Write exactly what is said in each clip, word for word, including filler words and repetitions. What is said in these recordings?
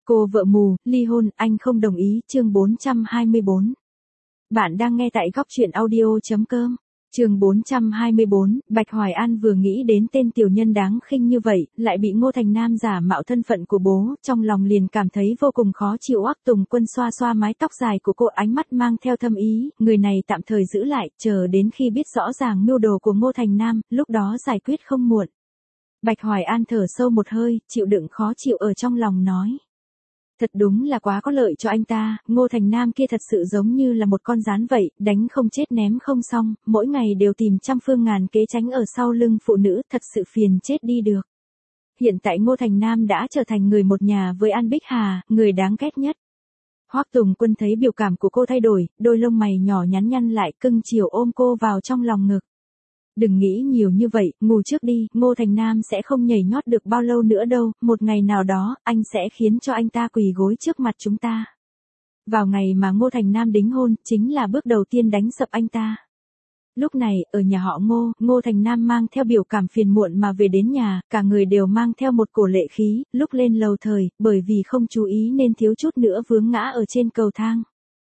Cô vợ mù, ly hôn, anh không đồng ý, chương bốn trăm hai mươi bốn. Bạn đang nghe tại góc truyện audio.com. Chương bốn trăm hai mươi bốn, Bạch Hoài An vừa nghĩ đến tên tiểu nhân đáng khinh như vậy, lại bị Ngô Thành Nam giả mạo thân phận của bố, trong lòng liền cảm thấy vô cùng khó chịu. Hoắc Tùng Quân xoa xoa mái tóc dài của cô, ánh mắt mang theo thâm ý, người này tạm thời giữ lại, chờ đến khi biết rõ ràng mưu đồ của Ngô Thành Nam, lúc đó giải quyết không muộn. Bạch Hoài An thở sâu một hơi, chịu đựng khó chịu ở trong lòng nói. Thật đúng là quá có lợi cho anh ta, Ngô Thành Nam kia thật sự giống như là một con gián vậy, đánh không chết ném không xong, mỗi ngày đều tìm trăm phương ngàn kế tránh ở sau lưng phụ nữ, thật sự phiền chết đi được. Hiện tại Ngô Thành Nam đã trở thành người một nhà với An Bích Hà, người đáng ghét nhất. Hoắc Tùng Quân thấy biểu cảm của cô thay đổi, đôi lông mày nhỏ nhắn nhăn lại, cưng chiều ôm cô vào trong lòng ngực. Đừng nghĩ nhiều như vậy, ngủ trước đi, Ngô Thành Nam sẽ không nhảy nhót được bao lâu nữa đâu, một ngày nào đó, anh sẽ khiến cho anh ta quỳ gối trước mặt chúng ta. Vào ngày mà Ngô Thành Nam đính hôn, chính là bước đầu tiên đánh sập anh ta. Lúc này, ở nhà họ Ngô, Ngô Thành Nam mang theo biểu cảm phiền muộn mà về đến nhà, cả người đều mang theo một cổ lệ khí, lúc lên lầu thời, bởi vì không chú ý nên thiếu chút nữa vướng ngã ở trên cầu thang.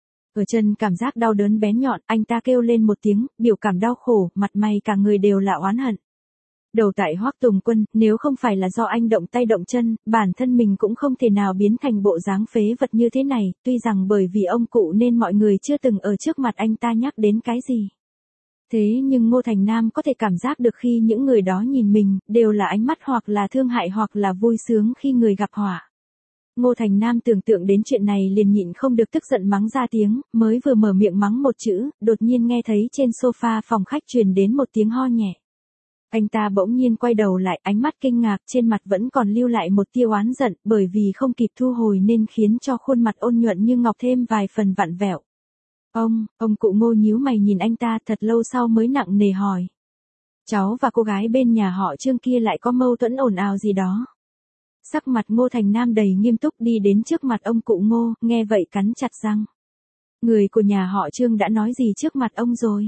Ở chân cảm giác đau đớn bén nhọn, anh ta kêu lên một tiếng, biểu cảm đau khổ, mặt mày cả người đều là oán hận. Đầu tại Hoắc Tùng Quân, nếu không phải là do anh động tay động chân, bản thân mình cũng không thể nào biến thành bộ dáng phế vật như thế này, tuy rằng bởi vì ông cụ nên mọi người chưa từng ở trước mặt anh ta nhắc đến cái gì. Thế nhưng Ngô Thành Nam có thể cảm giác được khi những người đó nhìn mình, đều là ánh mắt hoặc là thương hại hoặc là vui sướng khi người gặp họa. Ngô Thành Nam tưởng tượng đến chuyện này liền nhịn không được tức giận mắng ra tiếng, mới vừa mở miệng mắng một chữ, đột nhiên nghe thấy trên sofa phòng khách truyền đến một tiếng ho nhẹ. Anh ta bỗng nhiên quay đầu lại, ánh mắt kinh ngạc, trên mặt vẫn còn lưu lại một tia oán giận, bởi vì không kịp thu hồi nên khiến cho khuôn mặt ôn nhuận như ngọc thêm vài phần vặn vẹo. Ông, ông cụ Ngô nhíu mày nhìn anh ta thật lâu sau mới nặng nề hỏi. Cháu và cô gái bên nhà họ Trương kia lại có mâu thuẫn ồn ào gì đó. Sắc mặt Ngô Thành Nam đầy nghiêm túc đi đến trước mặt ông cụ Ngô, nghe vậy cắn chặt răng. Người của nhà họ Trương đã nói gì trước mặt ông rồi?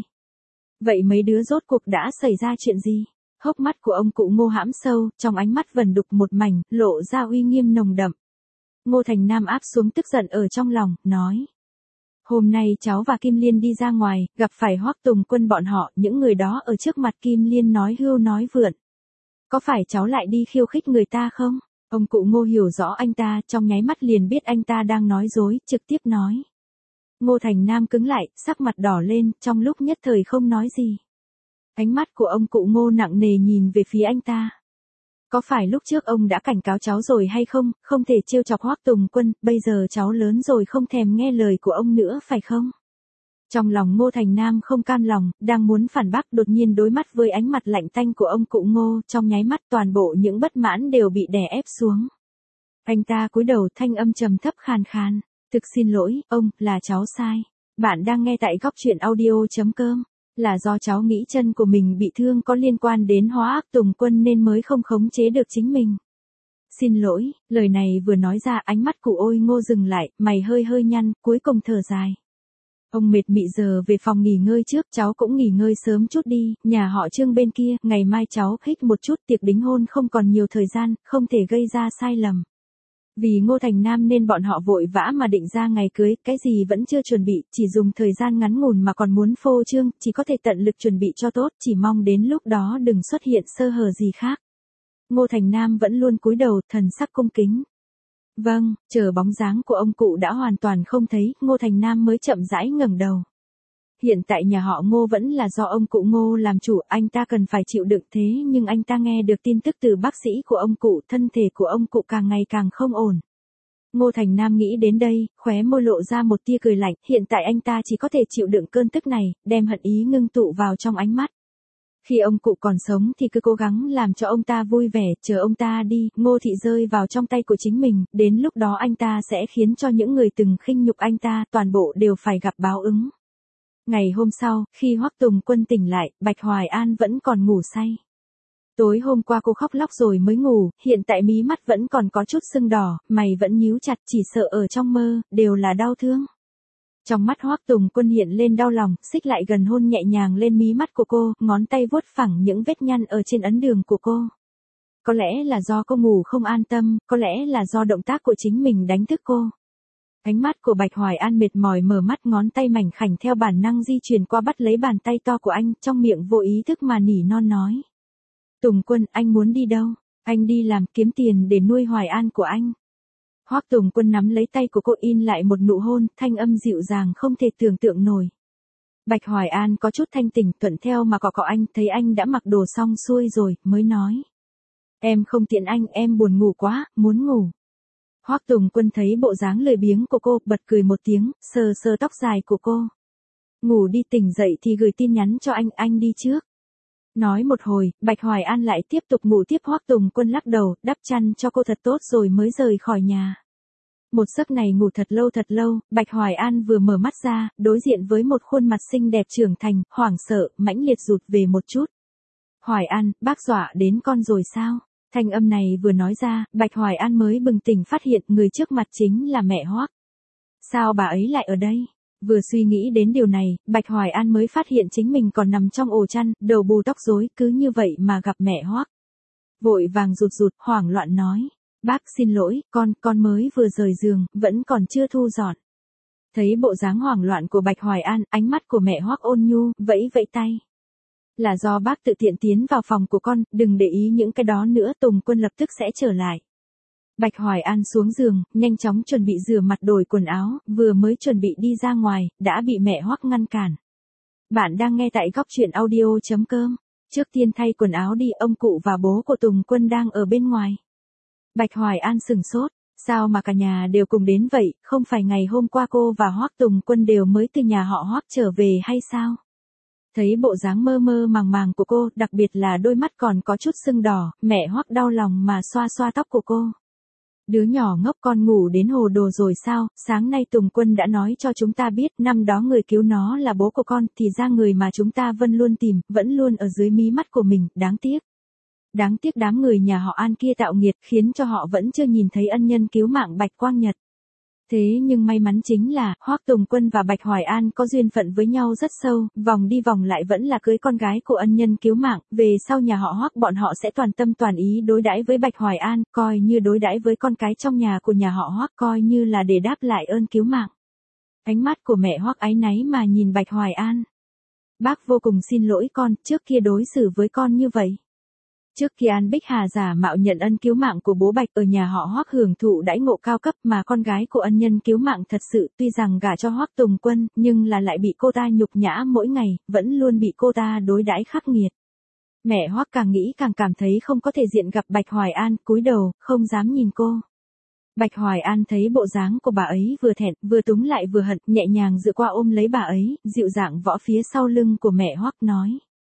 Vậy mấy đứa rốt cuộc đã xảy ra chuyện gì? Hốc mắt của ông cụ Ngô hãm sâu, trong ánh mắt vẩn đục một mảnh, lộ ra uy nghiêm nồng đậm. Ngô Thành Nam áp xuống tức giận ở trong lòng, nói. Hôm nay cháu và Kim Liên đi ra ngoài, gặp phải Hoắc Tùng Quân bọn họ, những người đó ở trước mặt Kim Liên nói hưu nói vượn. Có phải cháu lại đi khiêu khích người ta không? Ông cụ Ngô hiểu rõ anh ta, trong nháy mắt liền biết anh ta đang nói dối, trực tiếp nói. Ngô Thành Nam cứng lại, sắc mặt đỏ lên, trong lúc nhất thời không nói gì. Ánh mắt của ông cụ Ngô nặng nề nhìn về phía anh ta. Có phải lúc trước ông đã cảnh cáo cháu rồi hay không, không thể trêu chọc Hoắc Tùng Quân, bây giờ cháu lớn rồi không thèm nghe lời của ông nữa phải không? Trong lòng Ngô Thành Nam không cam lòng, đang muốn phản bác, đột nhiên đối mắt với ánh mặt lạnh tanh của ông cụ Ngô, trong nháy mắt toàn bộ những bất mãn đều bị đè ép xuống. Anh ta cúi đầu, thanh âm trầm thấp khàn khàn, thực xin lỗi, ông, là cháu sai. Bạn đang nghe tại góc truyện audio.com, là do cháu nghĩ chân của mình bị thương có liên quan đến Hoắc Tùng Quân nên mới không khống chế được chính mình. Xin lỗi, lời này vừa nói ra ánh mắt cụ Ôi Ngô dừng lại, mày hơi hơi nhăn, cuối cùng thở dài. Ông mệt mị giờ về phòng nghỉ ngơi trước, cháu cũng nghỉ ngơi sớm chút đi, nhà họ Trương bên kia, ngày mai cháu hít một chút, tiệc đính hôn không còn nhiều thời gian, không thể gây ra sai lầm. Vì Ngô Thành Nam nên bọn họ vội vã mà định ra ngày cưới, cái gì vẫn chưa chuẩn bị, chỉ dùng thời gian ngắn ngủn mà còn muốn phô trương, chỉ có thể tận lực chuẩn bị cho tốt, chỉ mong đến lúc đó đừng xuất hiện sơ hở gì khác. Ngô Thành Nam vẫn luôn cúi đầu, thần sắc cung kính. Vâng, chờ bóng dáng của ông cụ đã hoàn toàn không thấy, Ngô Thành Nam mới chậm rãi ngẩng đầu. Hiện tại nhà họ Ngô vẫn là do ông cụ Ngô làm chủ, anh ta cần phải chịu đựng thế nhưng anh ta nghe được tin tức từ bác sĩ của ông cụ, thân thể của ông cụ càng ngày càng không ổn. Ngô Thành Nam nghĩ đến đây, khóe môi lộ ra một tia cười lạnh, hiện tại anh ta chỉ có thể chịu đựng cơn tức này, đem hận ý ngưng tụ vào trong ánh mắt. Khi ông cụ còn sống thì cứ cố gắng làm cho ông ta vui vẻ, chờ ông ta đi, Ngô Thị rơi vào trong tay của chính mình, đến lúc đó anh ta sẽ khiến cho những người từng khinh nhục anh ta toàn bộ đều phải gặp báo ứng. Ngày hôm sau, khi Hoắc Tùng Quân tỉnh lại, Bạch Hoài An vẫn còn ngủ say. Tối hôm qua cô khóc lóc rồi mới ngủ, hiện tại mí mắt vẫn còn có chút sưng đỏ, mày vẫn nhíu chặt, chỉ sợ ở trong mơ, đều là đau thương. Trong mắt Hoắc Tùng Quân hiện lên đau lòng, xích lại gần hôn nhẹ nhàng lên mí mắt của cô, ngón tay vuốt phẳng những vết nhăn ở trên ấn đường của cô. có lẽ là do cô ngủ không an tâm, có lẽ là do động tác của chính mình đánh thức cô. Ánh mắt của Bạch Hoài An mệt mỏi mở mắt, ngón tay mảnh khảnh theo bản năng di chuyển qua bắt lấy bàn tay to của anh, trong miệng vô ý thức mà nỉ non nói. Tùng Quân, anh muốn đi đâu? Anh đi làm kiếm tiền để nuôi Hoài An của anh. Hoắc Tùng Quân nắm lấy tay của cô, in lại một nụ hôn, thanh âm dịu dàng không thể tưởng tượng nổi. Bạch Hoài An có chút thanh tỉnh, thuận theo mà cọ cọ anh, thấy anh đã mặc đồ xong xuôi rồi, mới nói. Em không tiện anh, em buồn ngủ quá, muốn ngủ. Hoắc Tùng Quân thấy bộ dáng lười biếng của cô, bật cười một tiếng, sờ sờ tóc dài của cô. Ngủ đi, tỉnh dậy thì gửi tin nhắn cho anh, anh đi trước. Nói một hồi, Bạch Hoài An lại tiếp tục ngủ tiếp. Hoắc Tùng Quân lắc đầu, đắp chăn cho cô thật tốt rồi mới rời khỏi nhà. Một giấc này ngủ thật lâu thật lâu, Bạch Hoài An vừa mở mắt ra, đối diện với một khuôn mặt xinh đẹp trưởng thành, hoảng sợ, mãnh liệt rụt về một chút. Hoài An, bác dọa đến con rồi sao? Thanh âm này vừa nói ra, Bạch Hoài An mới bừng tỉnh phát hiện người trước mặt chính là mẹ Hoắc. Sao bà ấy lại ở đây? Vừa suy nghĩ đến điều này, Bạch Hoài An mới phát hiện chính mình còn nằm trong ổ chăn, đầu bù tóc rối, cứ như vậy mà gặp mẹ Hoắc. Vội vàng rụt rụt, hoảng loạn nói. Bác xin lỗi, con, con mới vừa rời giường, vẫn còn chưa thu dọn. Thấy bộ dáng hoảng loạn của Bạch Hoài An, ánh mắt của mẹ Hoắc ôn nhu, vẫy vẫy tay. Là do bác tự tiện tiến vào phòng của con, đừng để ý những cái đó nữa. Tùng Quân lập tức sẽ trở lại. Bạch Hoài An xuống giường, nhanh chóng chuẩn bị rửa mặt đổi quần áo, vừa mới chuẩn bị đi ra ngoài, đã bị mẹ Hoắc ngăn cản. Bạn đang nghe tại góc truyện audio chấm com. Trước tiên thay quần áo đi, ông cụ và bố của Tùng Quân đang ở bên ngoài. Bạch Hoài An sừng sốt, sao mà cả nhà đều cùng đến vậy, không phải ngày hôm qua cô và Hoắc Tùng Quân đều mới từ nhà họ Hoắc trở về hay sao? Thấy bộ dáng mơ mơ màng màng của cô, đặc biệt là đôi mắt còn có chút sưng đỏ, mẹ Hoắc đau lòng mà xoa xoa tóc của cô. Đứa nhỏ ngốc, con ngủ đến hồ đồ rồi sao? Sáng nay Tùng Quân đã nói cho chúng ta biết, năm đó người cứu nó là bố của con, thì ra người mà chúng ta vẫn luôn tìm, vẫn luôn ở dưới mí mắt của mình, đáng tiếc. Đáng tiếc đám người nhà họ An kia tạo nghiệt, khiến cho họ vẫn chưa nhìn thấy ân nhân cứu mạng Bạch Quang Nhật. Thế nhưng may mắn chính là, Hoắc Tùng Quân và Bạch Hoài An có duyên phận với nhau rất sâu, vòng đi vòng lại vẫn là cưới con gái của ân nhân cứu mạng, về sau nhà họ Hoắc bọn họ sẽ toàn tâm toàn ý đối đãi với Bạch Hoài An, coi như đối đãi với con cái trong nhà của nhà họ Hoắc, coi như là để đáp lại ơn cứu mạng. Ánh mắt của mẹ Hoắc áy náy mà nhìn Bạch Hoài An. Bác vô cùng xin lỗi con, trước kia đối xử với con như vậy. Trước khi An Bích Hà giả mạo nhận ân cứu mạng của bố Bạch ở nhà họ Hoắc hưởng thụ đãi ngộ cao cấp, mà con gái của ân nhân cứu mạng thật sự tuy rằng gả cho Hoắc Tùng Quân, nhưng là lại bị cô ta nhục nhã mỗi ngày, vẫn luôn bị cô ta đối đãi khắc nghiệt. Mẹ Hoắc càng nghĩ càng cảm thấy không có thể diện gặp Bạch Hoài An, cúi đầu, không dám nhìn cô. Bạch Hoài An thấy bộ dáng của bà ấy vừa thẹn, vừa túng lại vừa hận, nhẹ nhàng dựa qua ôm lấy bà ấy, dịu dàng võ phía sau lưng của mẹ Hoắc nói.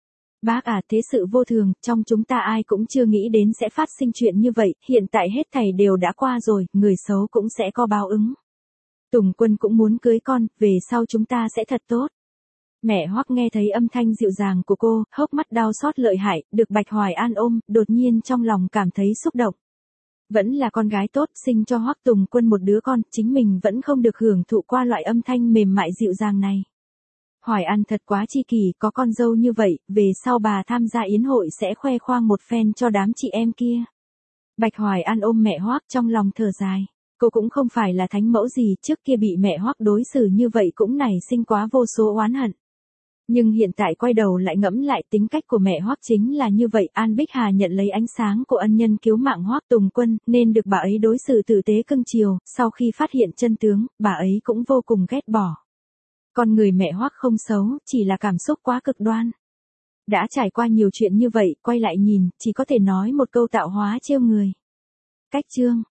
Bác à, thế sự vô thường, trong chúng ta ai cũng chưa nghĩ đến sẽ phát sinh chuyện như vậy, hiện tại hết thảy đều đã qua rồi, người xấu cũng sẽ có báo ứng. Tùng Quân cũng muốn cưới con, về sau chúng ta sẽ thật tốt. Mẹ Hoắc nghe thấy âm thanh dịu dàng của cô, hốc mắt đau xót lợi hại, được Bạch Hoài An ôm, đột nhiên trong lòng cảm thấy xúc động. Vẫn là con gái tốt, sinh cho Hoắc Tùng Quân một đứa con, chính mình vẫn không được hưởng thụ qua loại âm thanh mềm mại dịu dàng này. Hoài An thật quá chi kỷ, có con dâu như vậy, về sau bà tham gia yến hội sẽ khoe khoang một phen cho đám chị em kia. Bạch Hoài An ôm mẹ Hoắc trong lòng thở dài. Cô cũng không phải là thánh mẫu gì, trước kia bị mẹ Hoắc đối xử như vậy cũng nảy sinh quá vô số oán hận. Nhưng hiện tại quay đầu lại ngẫm lại, tính cách của mẹ Hoắc chính là như vậy. An Bích Hà nhận lấy ánh sáng của ân nhân cứu mạng Hoắc Tùng Quân, nên được bà ấy đối xử tử tế cưng chiều, sau khi phát hiện chân tướng, bà ấy cũng vô cùng ghét bỏ. Con người mẹ Hoắc không xấu, chỉ là cảm xúc quá cực đoan. Đã trải qua nhiều chuyện như vậy, quay lại nhìn, chỉ có thể nói một câu tạo hóa trêu người. Cách chương